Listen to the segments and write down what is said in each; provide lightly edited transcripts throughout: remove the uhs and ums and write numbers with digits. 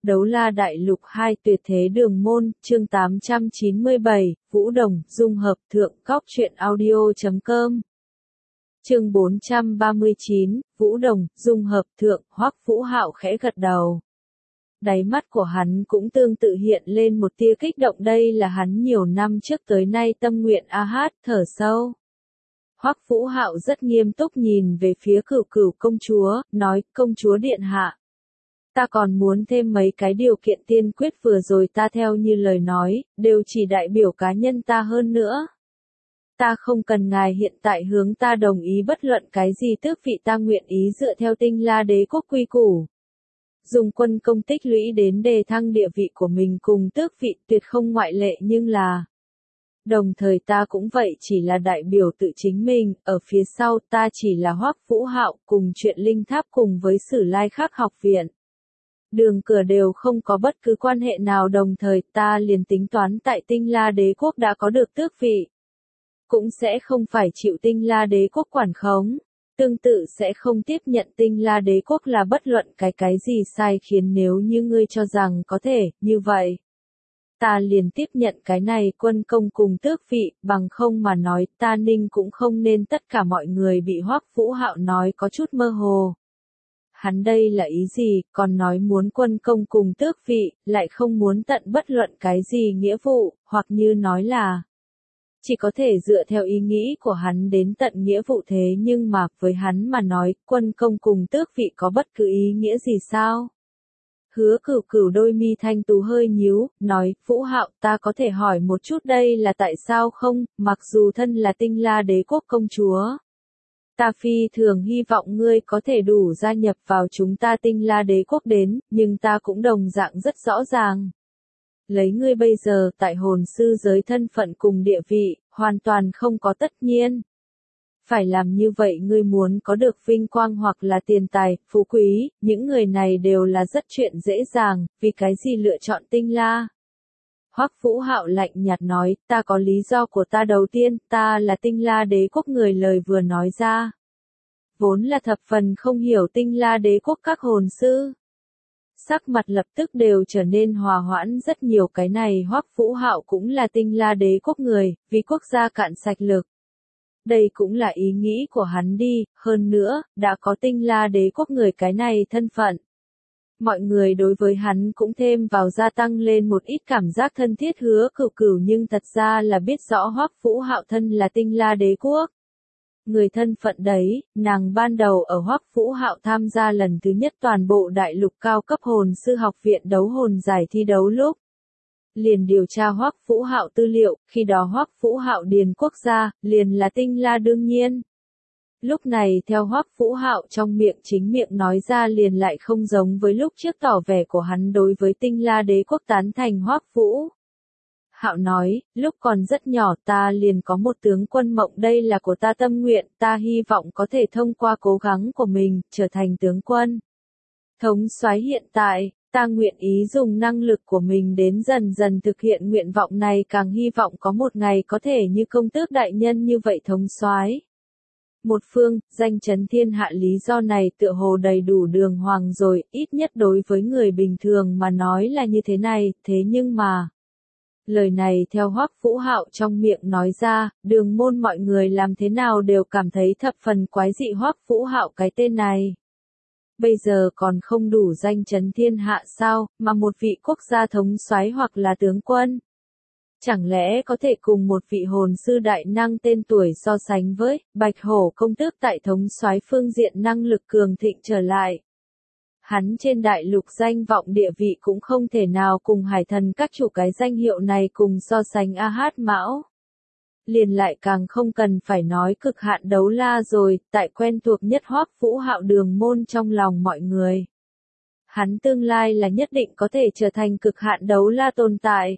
Đấu La Đại Lục 2 Tuyệt Thế Đường Môn, chương 897, Vũ Đồng, dung hợp thượng cóc truyện audio.com. Chương 439, Vũ Đồng, dung hợp thượng, Hoắc Vũ Hạo khẽ gật đầu. Đáy mắt của hắn cũng tương tự hiện lên một tia kích động, đây là hắn nhiều năm trước tới nay tâm nguyện thở sâu. Hoắc Vũ Hạo rất nghiêm túc nhìn về phía Cửu Cửu công chúa, nói, công chúa điện hạ. Ta còn muốn thêm mấy cái điều kiện tiên quyết vừa rồi ta theo như lời nói, đều chỉ đại biểu cá nhân ta hơn nữa. Ta không cần ngài hiện tại hướng ta đồng ý bất luận cái gì tước vị, ta nguyện ý dựa theo Tinh La Đế quốc quy củ. Dùng quân công tích lũy đến đề thăng địa vị của mình cùng tước vị, tuyệt không ngoại lệ, nhưng là... Đồng thời ta cũng vậy, chỉ là đại biểu tự chính mình, ở phía sau ta chỉ là Hoắc Vũ Hạo, cùng chuyện Linh Tháp cùng với Sử Lai Khắc học viện. Đường cửa đều không có bất cứ quan hệ nào, đồng thời ta liền tính toán tại Tinh La Đế quốc đã có được tước vị. Cũng sẽ không phải chịu Tinh La Đế quốc quản khống, tương tự sẽ không tiếp nhận Tinh La Đế quốc là bất luận cái gì sai khiến, nếu như ngươi cho rằng có thể, như vậy. Ta liền tiếp nhận cái này quân công cùng tước vị, bằng không mà nói ta Ninh cũng không nên. Tất cả mọi người bị Hoắc Vũ Hạo nói có chút mơ hồ. Hắn đây là ý gì, còn nói muốn quân công cùng tước vị, lại không muốn tận bất luận cái gì nghĩa vụ, hoặc như nói là chỉ có thể dựa theo ý nghĩ của hắn đến tận nghĩa vụ, thế nhưng mà với hắn mà nói, quân công cùng tước vị có bất cứ ý nghĩa gì sao? Hứa Cửu Cửu đôi mi thanh tú hơi nhíu, nói, Vũ Hạo, ta có thể hỏi một chút đây là tại sao không, mặc dù thân là Tinh La Đế quốc công chúa. Ta phi thường hy vọng ngươi có thể đủ gia nhập vào chúng ta Tinh La Đế quốc đến, nhưng ta cũng đồng dạng rất rõ ràng. Lấy ngươi bây giờ tại hồn sư giới thân phận cùng địa vị, hoàn toàn không có tất nhiên. Phải làm như vậy, ngươi muốn có được vinh quang hoặc là tiền tài, phú quý, những người này đều là rất chuyện dễ dàng, vì cái gì lựa chọn Tinh La? Hoắc Vũ Hạo lạnh nhạt nói, ta có lý do của ta. Đầu tiên, ta là Tinh La Đế quốc người. Lời vừa nói ra, vốn là thập phần không hiểu Tinh La Đế quốc các hồn sư. Sắc mặt lập tức đều trở nên hòa hoãn rất nhiều. Cái này Hoắc Vũ Hạo cũng là Tinh La Đế quốc người, vì quốc gia cạn sạch lực. Đây cũng là ý nghĩ của hắn đi, hơn nữa, đã có Tinh La Đế quốc người cái này thân phận. Mọi người đối với hắn cũng thêm vào gia tăng lên một ít cảm giác thân thiết. Hứa Cửu Cửu nhưng thật ra là biết rõ Hoắc Vũ Hạo thân là Tinh La Đế quốc người, thân phận đấy, nàng ban đầu ở Hoắc Vũ Hạo tham gia lần thứ nhất toàn bộ đại lục cao cấp hồn sư học viện đấu hồn giải thi đấu lúc. Liền điều tra Hoắc Vũ Hạo tư liệu, khi đó Hoắc Vũ Hạo điền quốc gia, liền là Tinh La đương nhiên. Lúc này theo Hoắc Vũ Hạo trong miệng chính miệng nói ra liền lại không giống với lúc trước tỏ vẻ của hắn đối với Tinh La Đế quốc tán thành. Hoắc Vũ Hạo nói, lúc còn rất nhỏ ta liền có một tướng quân mộng, đây là của ta tâm nguyện, ta hy vọng có thể thông qua cố gắng của mình, trở thành tướng quân. Thống soái hiện tại, ta nguyện ý dùng năng lực của mình đến dần dần thực hiện nguyện vọng này, càng hy vọng có một ngày có thể như công tước đại nhân như vậy thống soái. Một phương, danh chấn thiên hạ, lý do này tựa hồ đầy đủ đường hoàng rồi, ít nhất đối với người bình thường mà nói là như thế này, thế nhưng mà... Lời này theo Hoắc Vũ Hạo trong miệng nói ra, Đường Môn mọi người làm thế nào đều cảm thấy thập phần quái dị. Hoắc Vũ Hạo cái tên này bây giờ còn không đủ danh chấn thiên hạ sao, mà một vị quốc gia thống soái hoặc là tướng quân. Chẳng lẽ có thể cùng một vị hồn sư đại năng tên tuổi so sánh với Bạch Hổ công tước tại thống soái phương diện năng lực cường thịnh trở lại. Hắn trên đại lục danh vọng địa vị cũng không thể nào cùng Hải Thần các chủ cái danh hiệu này cùng so sánh. Mão. Liền lại càng không cần phải nói Cực Hạn Đấu La rồi, tại quen thuộc nhất Hoắc Vũ Hạo Đường Môn trong lòng mọi người. Hắn tương lai là nhất định có thể trở thành Cực Hạn Đấu La tồn tại.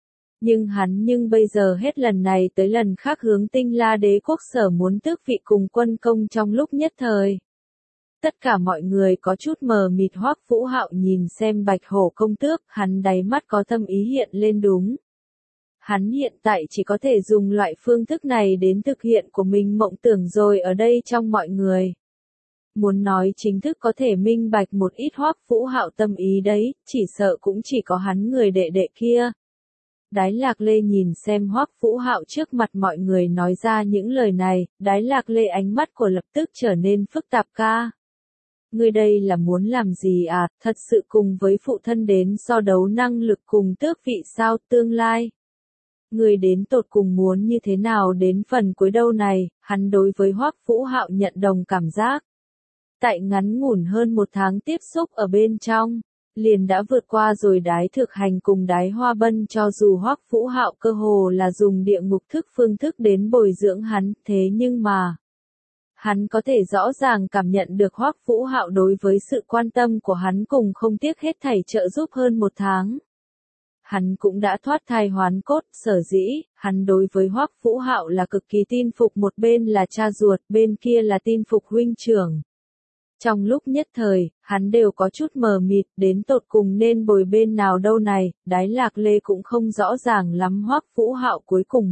Nhưng bây giờ hết lần này tới lần khác hướng Tinh La Đế quốc sở muốn tước vị cùng quân công trong lúc nhất thời. Tất cả mọi người có chút mờ mịt. Hoắc Vũ Hạo nhìn xem Bạch Hổ công tước, hắn đáy mắt có thâm ý hiện lên. Đúng. Hắn hiện tại chỉ có thể dùng loại phương thức này đến thực hiện của mình mộng tưởng rồi. Ở đây trong mọi người, Muốn nói chính thức có thể minh bạch một ít Hoắc Vũ Hạo tâm ý đấy, chỉ sợ cũng chỉ có hắn người đệ đệ kia. Đái Lạc Lê nhìn xem Hoắc Vũ Hạo trước mặt mọi người nói ra những lời này, Đái Lạc Lê ánh mắt của lập tức trở nên phức tạp ca. Ngươi đây là muốn làm gì à, thật sự cùng với phụ thân đến so đấu năng lực cùng tước vị sao tương lai. Ngươi đến tột cùng muốn như thế nào đến phần cuối đâu này, hắn đối với Hoắc Vũ Hạo nhận đồng cảm giác. Tại ngắn ngủn hơn một tháng tiếp xúc ở bên trong, liền đã vượt qua rồi Đái Thực Hành cùng Đái Hoa Bân cho dù Hoắc Vũ Hạo cơ hồ là dùng địa ngục thức phương thức đến bồi dưỡng hắn, thế nhưng mà hắn có thể rõ ràng cảm nhận được Hoắc Vũ Hạo đối với sự quan tâm của hắn cùng không tiếc hết thảy trợ giúp hơn một tháng. Hắn cũng đã thoát thai hoán cốt, sở dĩ, hắn đối với Hoắc Vũ Hạo là cực kỳ tin phục, một bên là cha ruột, bên kia là tin phục huynh trưởng. Trong lúc nhất thời, hắn đều có chút mờ mịt, đến tột cùng nên bồi bên nào đâu này, Đái Lạc Lê cũng không rõ ràng lắm Hoắc Vũ Hạo cuối cùng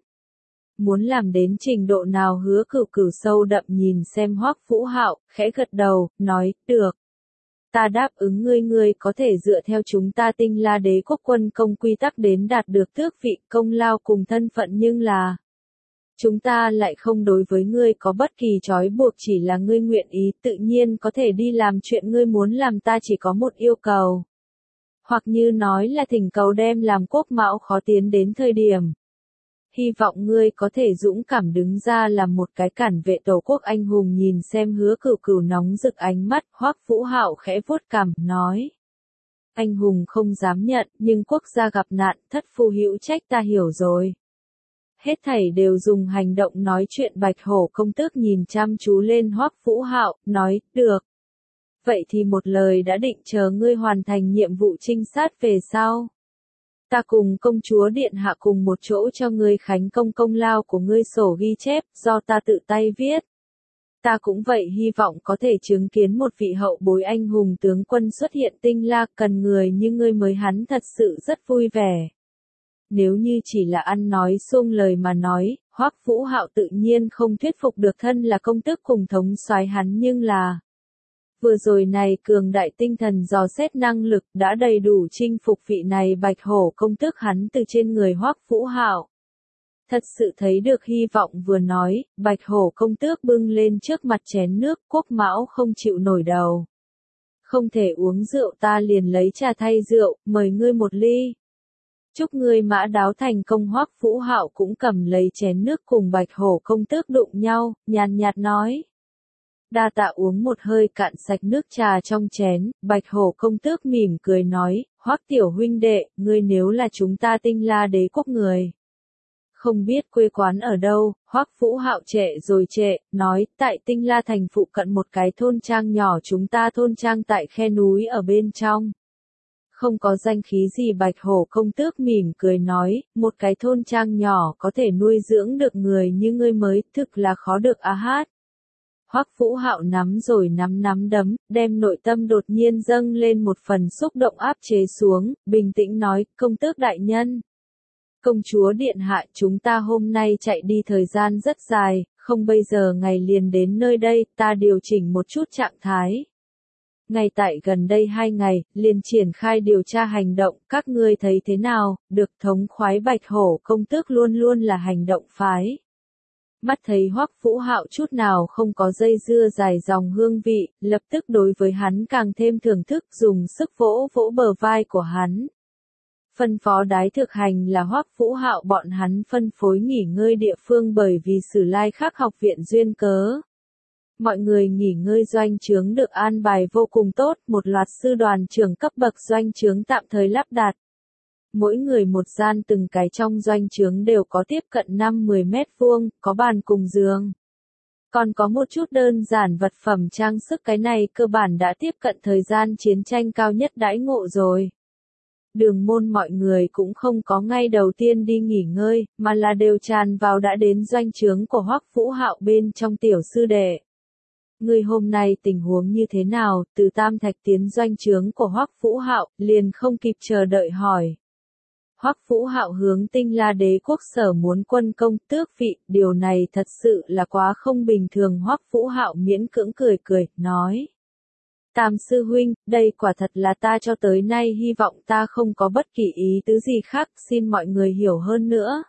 muốn làm đến trình độ nào. Hứa Cửu Cửu sâu đậm nhìn xem Hoắc Vũ Hạo, khẽ gật đầu, nói, được. Ta đáp ứng ngươi, ngươi có thể dựa theo chúng ta Tinh La Đế quốc quân công quy tắc đến đạt được tước vị công lao cùng thân phận, nhưng là chúng ta lại không đối với ngươi có bất kỳ trói buộc, chỉ là ngươi nguyện ý tự nhiên có thể đi làm chuyện ngươi muốn làm, ta chỉ có một yêu cầu. Hoặc như nói là thỉnh cầu đem làm quốc mão khó tiến đến thời điểm. Hy vọng ngươi có thể dũng cảm đứng ra làm một cái cản vệ tổ quốc anh hùng. Nhìn xem Hứa Cửu Cửu nóng rực ánh mắt, Hoắc Vũ Hạo khẽ vuốt cằm, nói. Anh hùng không dám nhận, nhưng quốc gia gặp nạn, thất phu hữu trách, ta hiểu rồi. Hết thảy đều dùng hành động nói chuyện. Bạch Hổ công tước nhìn chăm chú lên Hoắc Vũ Hạo, nói, được. Vậy thì một lời đã định, chờ ngươi hoàn thành nhiệm vụ trinh sát về sau. Ta cùng công chúa điện hạ cùng một chỗ cho ngươi khánh công công lao của ngươi sổ ghi chép, do ta tự tay viết. Ta cũng vậy hy vọng có thể chứng kiến một vị hậu bối anh hùng tướng quân xuất hiện Tinh La, cần người như ngươi mới, hắn thật sự rất vui vẻ. Nếu như chỉ là ăn nói xuông lời mà nói, Hoắc Vũ Hạo tự nhiên không thuyết phục được thân là công tước cùng thống soái hắn, nhưng là vừa rồi này cường đại tinh thần dò xét năng lực đã đầy đủ chinh phục vị này Bạch Hổ công tước. Hắn từ trên người Hoắc Vũ Hạo thật sự thấy được hy vọng, vừa nói, Bạch Hổ công tước bưng lên trước mặt chén nước, quốc mão không chịu nổi đầu. Không thể uống rượu, ta liền lấy trà thay rượu, mời ngươi một ly. Chúc ngươi mã đáo thành công. Hoắc Vũ Hạo cũng cầm lấy chén nước cùng Bạch Hổ công tước đụng nhau, nhàn nhạt nói. Đa tạ. Uống một hơi cạn sạch nước trà trong chén, Bạch Hổ công tước mỉm cười nói, Hoắc tiểu huynh đệ, ngươi nếu là chúng ta Tinh La Đế quốc người không biết quê quán ở đâu. Hoắc Vũ Hạo trệ rồi trệ, nói, tại Tinh La thành phụ cận một cái thôn trang nhỏ, chúng ta thôn trang tại khe núi ở bên trong. Không có danh khí gì. Bạch Hổ công tước mỉm cười nói, một cái thôn trang nhỏ có thể nuôi dưỡng được người như ngươi mới, thực là khó được a hát. Hoắc Vũ Hạo nắm rồi nắm đấm, đem nội tâm đột nhiên dâng lên một phần xúc động áp chế xuống, bình tĩnh nói, công tước đại nhân. Công chúa điện hạ, chúng ta hôm nay chạy đi thời gian rất dài, không bây giờ ngày liền đến nơi đây, ta điều chỉnh một chút trạng thái. Ngay tại gần đây 2 ngày, liền triển khai điều tra hành động, các ngươi thấy thế nào? Được. Thống khoái. Bạch Hổ công tước luôn luôn là hành động phái. Mắt thấy Hoắc Vũ Hạo chút nào không có dây dưa dài dòng hương vị, lập tức đối với hắn càng thêm thưởng thức, dùng sức vỗ vỗ bờ vai của hắn. Phân phó Đái Thực Hành là Hoắc Vũ Hạo bọn hắn phân phối nghỉ ngơi địa phương, bởi vì Sử Lai Khắc học viện duyên cớ. Mọi người nghỉ ngơi, doanh trướng được an bài vô cùng tốt, một loạt sư đoàn trưởng cấp bậc doanh trướng tạm thời lắp đặt. Mỗi người một gian, từng cái trong doanh trướng đều có tiếp cận 5-10 mét vuông, có bàn cùng giường. Còn có một chút đơn giản vật phẩm trang sức, cái này cơ bản đã tiếp cận thời gian chiến tranh cao nhất đãi ngộ rồi. Đường môn mọi người cũng không có ngay đầu tiên đi nghỉ ngơi, mà là đều tràn vào đã đến doanh trướng của Hoắc Vũ Hạo bên trong. Tiểu sư đệ, ngươi hôm nay tình huống như thế nào? Từ Tam Thạch tiến doanh trướng của Hoắc Vũ Hạo, liền không kịp chờ đợi hỏi. Hoắc Vũ Hạo hướng Tinh La Đế quốc sở muốn quân công tước vị, điều này thật sự là quá không bình thường. Hoắc Vũ Hạo miễn cưỡng cười cười, nói. Tam sư huynh, đây quả thật là ta cho tới nay hy vọng, ta không có bất kỳ ý tứ gì khác, xin mọi người hiểu hơn nữa.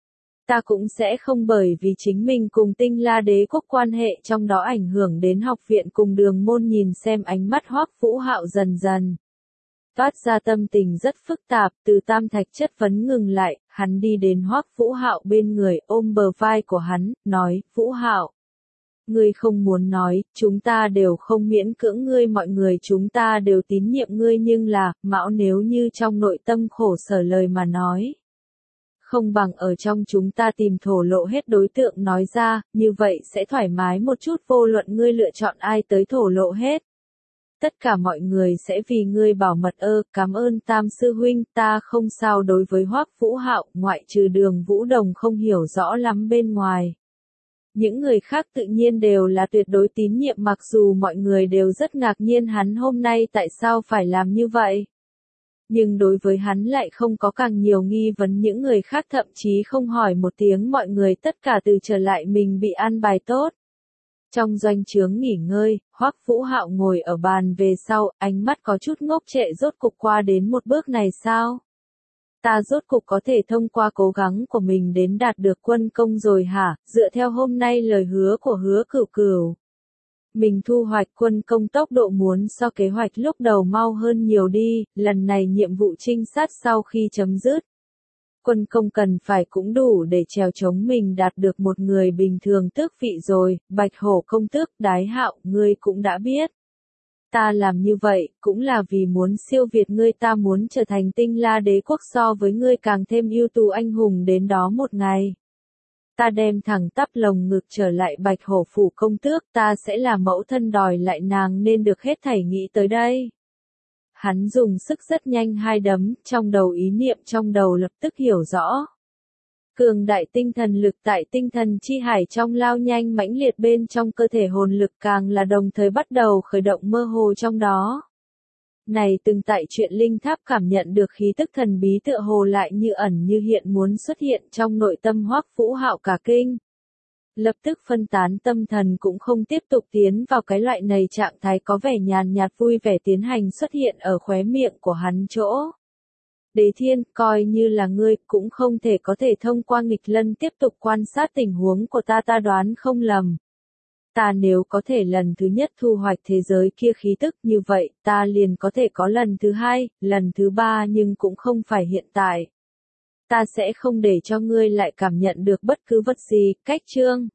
Ta cũng sẽ không bởi vì chính mình cùng Tinh La Đế quốc quan hệ trong đó ảnh hưởng đến học viện cùng Đường Môn. Nhìn xem ánh mắt Hoắc Vũ Hạo dần dần toát ra tâm tình rất phức tạp, từ Tam Thạch chất vấn ngừng lại, hắn đi đến Hoắc Vũ Hạo bên người, ôm bờ vai của hắn, nói, Vũ Hạo. Ngươi không muốn nói, chúng ta đều không miễn cưỡng ngươi, mọi người chúng ta đều tín nhiệm ngươi, nhưng là, Mão nếu như trong nội tâm khổ sở lời mà nói. Không bằng ở trong chúng ta tìm thổ lộ hết đối tượng nói ra, như vậy sẽ thoải mái một chút, vô luận ngươi lựa chọn ai tới thổ lộ hết. Tất cả mọi người sẽ vì ngươi bảo mật. Cảm ơn Tam sư huynh, ta không sao. Đối với Hoắc Vũ Hạo, ngoại trừ Đường Vũ Đồng không hiểu rõ lắm bên ngoài. Những người khác tự nhiên đều là tuyệt đối tín nhiệm, mặc dù mọi người đều rất ngạc nhiên hắn hôm nay tại sao phải làm như vậy. Nhưng đối với hắn lại không có càng nhiều nghi vấn, những người khác thậm chí không hỏi một tiếng, mọi người tất cả từ trở lại mình bị an bài tốt. Trong doanh trướng nghỉ ngơi, Hoắc Vũ Hạo ngồi ở bàn về sau, ánh mắt có chút ngốc trệ, rốt cục qua đến một bước này sao? Ta rốt cục có thể thông qua cố gắng của mình đến đạt được quân công rồi hả? Dựa theo hôm nay lời hứa của Hứa Cửu Cửu, mình thu hoạch quân công tốc độ muốn so kế hoạch lúc đầu mau hơn nhiều đi, lần này nhiệm vụ trinh sát sau khi chấm dứt. Quân công cần phải cũng đủ để trèo chống mình đạt được một người bình thường tước vị rồi. Bạch Hổ công tước, Đái Hạo, ngươi cũng đã biết. Ta làm như vậy, cũng là vì muốn siêu việt ngươi, ta muốn trở thành Tinh La Đế quốc so với ngươi càng thêm ưu tú anh hùng đến đó một ngày. Ta đem thẳng tắp lồng ngực trở lại Bạch Hổ phủ công tước, ta sẽ là mẫu thân đòi lại nàng nên được hết thảy nghĩ tới đây. Hắn dùng sức rất nhanh hai đấm, trong đầu ý niệm trong đầu lập tức hiểu rõ. Cường đại tinh thần lực tại tinh thần chi hải trong lao nhanh mãnh liệt, bên trong cơ thể hồn lực càng là đồng thời bắt đầu khởi động mơ hồ trong đó. Này từng tại chuyện linh tháp cảm nhận được khí tức thần bí tựa hồ lại như ẩn như hiện muốn xuất hiện trong nội tâm Hoắc Vũ Hạo cả kinh. Lập tức phân tán tâm thần, cũng không tiếp tục tiến vào cái loại này trạng thái, có vẻ nhàn nhạt vui vẻ tiến hành xuất hiện ở khóe miệng của hắn chỗ. Đế Thiên, coi như là ngươi cũng không thể có thể thông qua nghịch lân tiếp tục quan sát tình huống của ta, ta đoán không lầm. Ta nếu có thể lần thứ nhất thu hoạch thế giới kia khí tức như vậy, ta liền có thể có lần thứ hai, lần thứ ba, nhưng cũng không phải hiện tại. Ta sẽ không để cho ngươi lại cảm nhận được bất cứ vật gì. Cách chương